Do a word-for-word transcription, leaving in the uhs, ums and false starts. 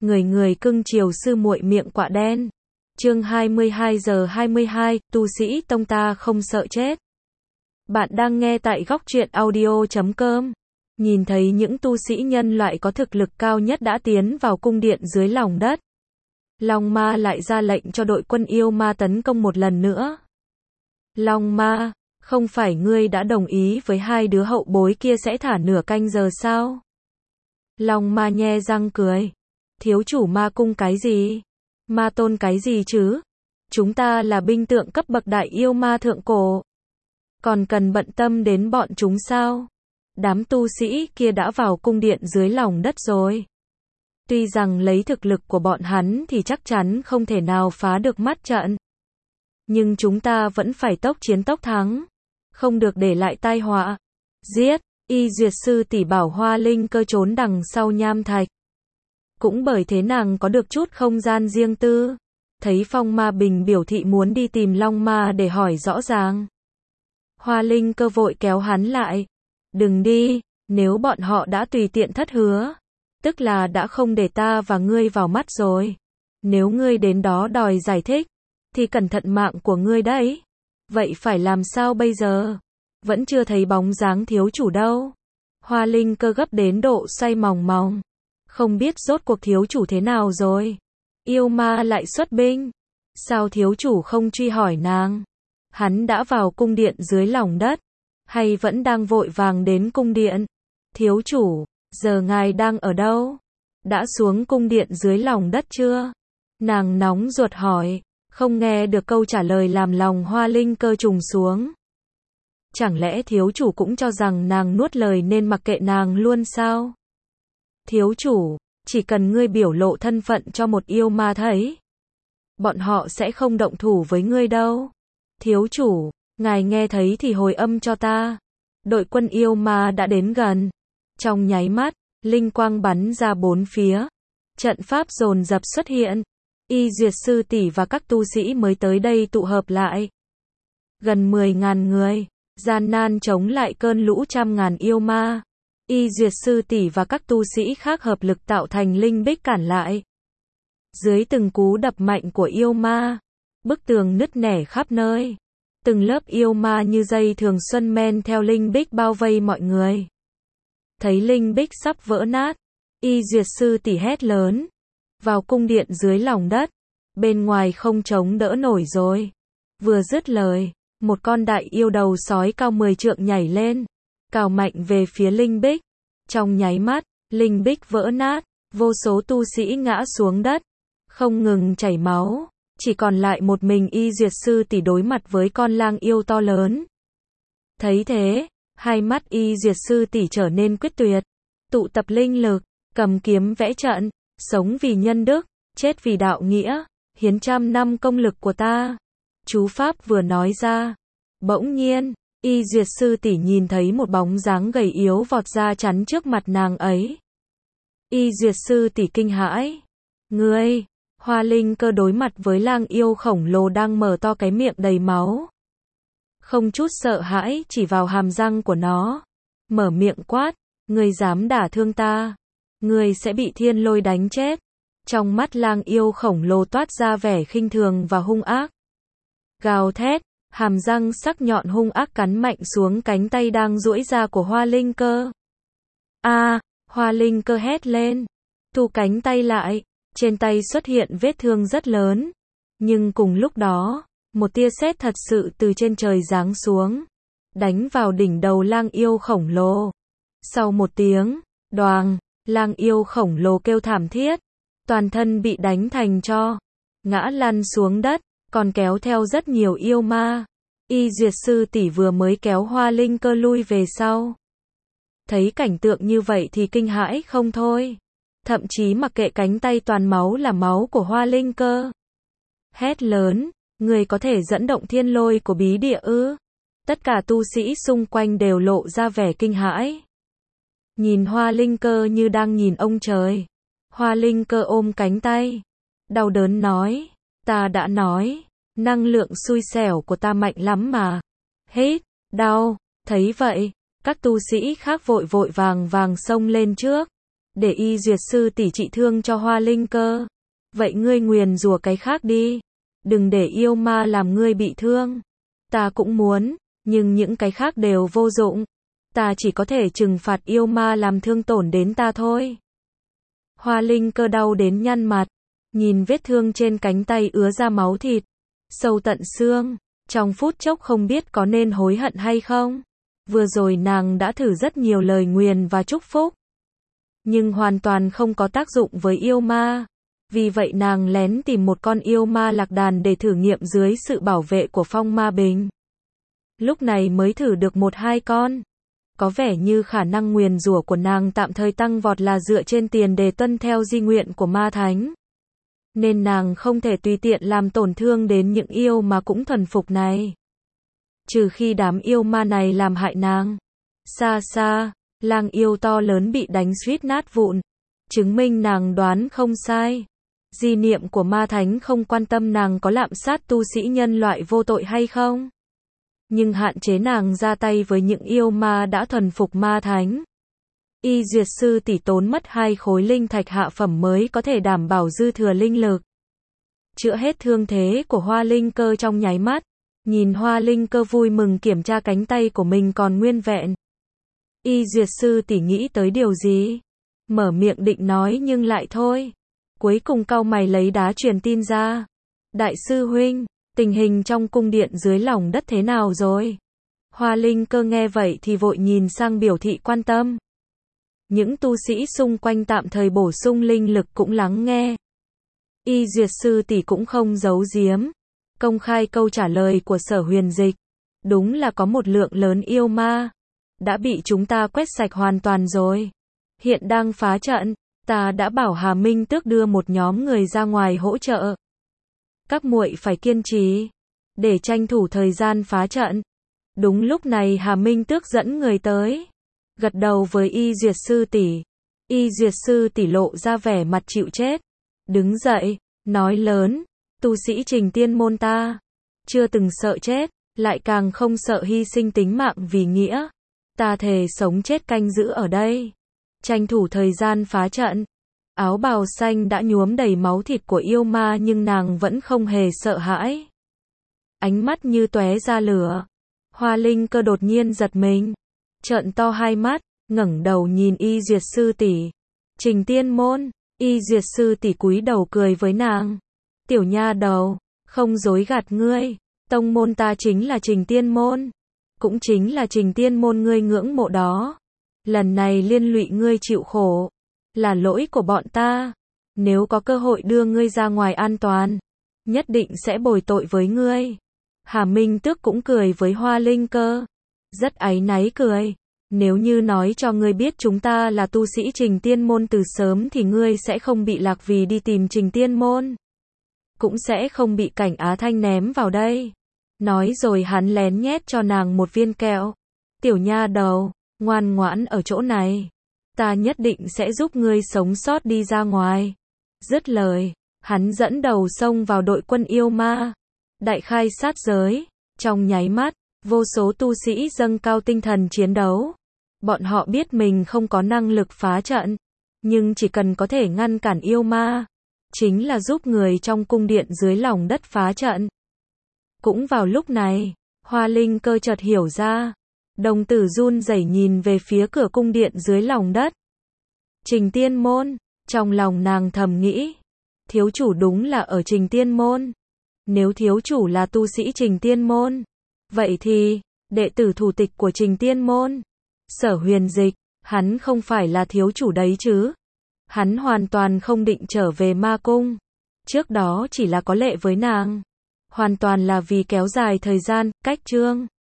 người người cưng chiều sư muội miệng quạ đen. Chương hai mươi hai giờ hai mươi hai, tu sĩ tông ta không sợ chết. Bạn đang nghe tại góc truyện audio chấm com. Nhìn thấy những tu sĩ nhân loại có thực lực cao nhất đã tiến vào cung điện dưới lòng đất. Long Ma lại ra lệnh cho đội quân yêu ma tấn công một lần nữa. Long Ma, không phải ngươi đã đồng ý với hai đứa hậu bối kia sẽ thả nửa canh giờ sao? Long Ma nhe răng cười. Thiếu chủ ma cung cái gì? Ma tôn cái gì chứ? Chúng ta là binh tượng cấp bậc đại yêu ma thượng cổ. Còn cần bận tâm đến bọn chúng sao? Đám tu sĩ kia đã vào cung điện dưới lòng đất rồi. Tuy rằng lấy thực lực của bọn hắn thì chắc chắn không thể nào phá được mắt trận. Nhưng chúng ta vẫn phải tốc chiến tốc thắng. Không được để lại tai họa. Giết! Y duyệt sư tỷ bảo Hoa Linh Cơ trốn đằng sau nham thạch. Cũng bởi thế nàng có được chút không gian riêng tư. Thấy Phong Ma Bình biểu thị muốn đi tìm Long Ma để hỏi rõ ràng. Hoa Linh Cơ vội kéo hắn lại. Đừng đi, nếu bọn họ đã tùy tiện thất hứa. Tức là đã không để ta và ngươi vào mắt rồi. Nếu ngươi đến đó đòi giải thích, thì cẩn thận mạng của ngươi đấy. Vậy phải làm sao bây giờ? Vẫn chưa thấy bóng dáng thiếu chủ đâu. Hoa Linh Cơ gấp đến độ xoay mòng mòng. Không biết rốt cuộc thiếu chủ thế nào rồi. Yêu ma lại xuất binh. Sao thiếu chủ không truy hỏi nàng? Hắn đã vào cung điện dưới lòng đất. Hay vẫn đang vội vàng đến cung điện? Thiếu chủ, giờ ngài đang ở đâu? Đã xuống cung điện dưới lòng đất chưa? Nàng nóng ruột hỏi. Không nghe được câu trả lời làm lòng Hoa Linh Cơ trùng xuống. Chẳng lẽ thiếu chủ cũng cho rằng nàng nuốt lời nên mặc kệ nàng luôn sao? Thiếu chủ, chỉ cần ngươi biểu lộ thân phận cho một yêu ma thấy, bọn họ sẽ không động thủ với ngươi đâu. Thiếu chủ, ngài nghe thấy thì hồi âm cho ta. Đội quân yêu ma đã đến gần. Trong nháy mắt, linh quang bắn ra bốn phía. Trận pháp dồn dập xuất hiện. Y duyệt sư tỷ và các tu sĩ mới tới đây tụ hợp lại. Gần mười ngàn người, gian nan chống lại cơn lũ trăm ngàn yêu ma. Y duyệt sư tỷ và các tu sĩ khác hợp lực tạo thành linh bích cản lại. Dưới từng cú đập mạnh của yêu ma, bức tường nứt nẻ khắp nơi. Từng lớp yêu ma như dây thường xuân men theo linh bích bao vây mọi người. Thấy linh bích sắp vỡ nát, Y duyệt sư tỷ hét lớn. Vào cung điện dưới lòng đất, bên ngoài không chống đỡ nổi rồi. Vừa dứt lời, một con đại yêu đầu sói cao mười trượng nhảy lên, cào mạnh về phía linh bích. Trong nháy mắt, linh bích vỡ nát, vô số tu sĩ ngã xuống đất, không ngừng chảy máu, chỉ còn lại một mình Y duyệt sư tỷ đối mặt với con lang yêu to lớn. Thấy thế, hai mắt Y duyệt sư tỷ trở nên quyết tuyệt, tụ tập linh lực, cầm kiếm vẽ trận, sống vì nhân đức, chết vì đạo nghĩa, hiến trăm năm công lực của ta. Chú pháp vừa nói ra, bỗng nhiên, Y duyệt sư tỷ nhìn thấy một bóng dáng gầy yếu vọt ra chắn trước mặt nàng ấy. Y duyệt sư tỷ kinh hãi. Ngươi! Hoa Linh Cơ đối mặt với lang yêu khổng lồ đang mở to cái miệng đầy máu. Không chút sợ hãi chỉ vào hàm răng của nó. Mở miệng quát, ngươi dám đả thương ta. Ngươi sẽ bị thiên lôi đánh chết. Trong mắt lang yêu khổng lồ toát ra vẻ khinh thường và hung ác. Gào thét, hàm răng sắc nhọn hung ác cắn mạnh xuống cánh tay đang duỗi ra của Hoa Linh Cơ. A, à, Hoa Linh Cơ hét lên, thu cánh tay lại, trên tay xuất hiện vết thương rất lớn. Nhưng cùng lúc đó, một tia sét thật sự từ trên trời giáng xuống, đánh vào đỉnh đầu lang yêu khổng lồ. Sau một tiếng, đoàng, lang yêu khổng lồ kêu thảm thiết, toàn thân bị đánh thành tro, ngã lăn xuống đất, còn kéo theo rất nhiều yêu ma. Y duyệt sư tỷ vừa mới kéo Hoa Linh Cơ lui về sau. Thấy cảnh tượng như vậy thì kinh hãi không thôi. Thậm chí mặc kệ cánh tay toàn máu là máu của Hoa Linh Cơ. Hét lớn, người có thể dẫn động thiên lôi của bí địa ư? Tất cả tu sĩ xung quanh đều lộ ra vẻ kinh hãi. Nhìn Hoa Linh Cơ như đang nhìn ông trời. Hoa Linh Cơ ôm cánh tay, đau đớn nói, ta đã nói, năng lượng xui xẻo của ta mạnh lắm mà. Hết, đau, thấy vậy, các tu sĩ khác vội vội vàng vàng xông lên trước. để Y Duyệt sư tỷ trị thương cho Hoa Linh Cơ. Vậy ngươi nguyền rủa cái khác đi. Đừng để yêu ma làm ngươi bị thương. Ta cũng muốn, nhưng những cái khác đều vô dụng. Ta chỉ có thể trừng phạt yêu ma làm thương tổn đến ta thôi. Hoa Linh Cơ đau đến nhăn mặt, nhìn vết thương trên cánh tay ứa ra máu thịt, sâu tận xương, trong phút chốc không biết có nên hối hận hay không. Vừa rồi nàng đã thử rất nhiều lời nguyền và chúc phúc, nhưng hoàn toàn không có tác dụng với yêu ma. Vì vậy nàng lén tìm một con yêu ma lạc đàn để thử nghiệm dưới sự bảo vệ của Phong Ma Bình. Lúc này mới thử được một hai con. Có vẻ như khả năng nguyền rủa của nàng tạm thời tăng vọt là dựa trên tiền đề tuân theo di nguyện của ma thánh. Nên nàng không thể tùy tiện làm tổn thương đến những yêu mà cũng thuần phục này. Trừ khi đám yêu ma này làm hại nàng. Xa xa, lang yêu to lớn bị đánh suýt nát vụn. Chứng minh nàng đoán không sai. Di niệm của ma thánh không quan tâm nàng có lạm sát tu sĩ nhân loại vô tội hay không. Nhưng hạn chế nàng ra tay với những yêu ma đã thuần phục ma thánh. Y Duyệt sư tỷ tốn mất hai khối linh thạch hạ phẩm mới có thể đảm bảo dư thừa linh lực. Chữa hết thương thế của Hoa Linh Cơ trong nháy mắt. Nhìn Hoa Linh Cơ vui mừng kiểm tra cánh tay của mình còn nguyên vẹn. Y Duyệt sư tỷ nghĩ tới điều gì? Mở miệng định nói nhưng lại thôi. Cuối cùng cau mày lấy đá truyền tin ra. Đại sư huynh, tình hình trong cung điện dưới lòng đất thế nào rồi? Hoa Linh Cơ nghe vậy thì vội nhìn sang biểu thị quan tâm. Những tu sĩ xung quanh tạm thời bổ sung linh lực cũng lắng nghe. Y Duyệt sư tỷ cũng không giấu giếm, công khai câu trả lời của Sở Huyền Dịch. Đúng là có một lượng lớn yêu ma đã bị chúng ta quét sạch hoàn toàn rồi. Hiện đang phá trận, ta đã bảo Hà Minh Tước đưa một nhóm người ra ngoài hỗ trợ. Các muội phải kiên trì để tranh thủ thời gian phá trận. Đúng lúc này Hà Minh Tước dẫn người tới, gật đầu với Y Duyệt sư tỷ. Y Duyệt sư tỷ lộ ra vẻ mặt chịu chết, đứng dậy, nói lớn, tu sĩ Trình Tiên môn ta chưa từng sợ chết, lại càng không sợ hy sinh tính mạng vì nghĩa. Ta thề sống chết canh giữ ở đây, tranh thủ thời gian phá trận. Áo bào xanh đã nhuốm đầy máu thịt của yêu ma nhưng nàng vẫn không hề sợ hãi. Ánh mắt như tóe ra lửa. Hoa Linh Cơ đột nhiên giật mình, trợn to hai mắt, ngẩng đầu nhìn Y Duyệt sư tỷ. Trình Tiên môn. Y Duyệt sư tỷ cúi đầu cười với nàng. Tiểu nha đầu, không dối gạt ngươi, tông môn ta chính là Trình Tiên môn, cũng chính là Trình Tiên môn ngươi ngưỡng mộ đó. Lần này liên lụy ngươi chịu khổ, là lỗi của bọn ta. Nếu có cơ hội đưa ngươi ra ngoài an toàn, nhất định sẽ bồi tội với ngươi. Hà Minh Tước cũng cười với Hoa Linh Cơ, rất áy náy cười. Nếu như nói cho ngươi biết chúng ta là tu sĩ Trình Tiên môn từ sớm thì ngươi sẽ không bị lạc vì đi tìm Trình Tiên môn, cũng sẽ không bị Cảnh Á Thanh ném vào đây. Nói rồi hắn lén nhét cho nàng một viên kẹo. Tiểu nha đầu, ngoan ngoãn ở chỗ này, ta nhất định sẽ giúp ngươi sống sót đi ra ngoài. Dứt lời, hắn dẫn đầu xông vào đội quân yêu ma, đại khai sát giới. Trong nháy mắt, vô số tu sĩ dâng cao tinh thần chiến đấu. Bọn họ biết mình không có năng lực phá trận, nhưng chỉ cần có thể ngăn cản yêu ma, chính là giúp người trong cung điện dưới lòng đất phá trận. Cũng vào lúc này, Hoa Linh Cơ chợt hiểu ra, đồng tử run rẩy nhìn về phía cửa cung điện dưới lòng đất. Trình Tiên môn, trong lòng nàng thầm nghĩ, thiếu chủ đúng là ở Trình Tiên môn. Nếu thiếu chủ là tu sĩ Trình Tiên môn, vậy thì, đệ tử thủ tịch của Trình Tiên môn, Sở Huyền Dịch, hắn không phải là thiếu chủ đấy chứ. Hắn hoàn toàn không định trở về ma cung. Trước đó chỉ là có lệ với nàng, hoàn toàn là vì kéo dài thời gian, cách chương.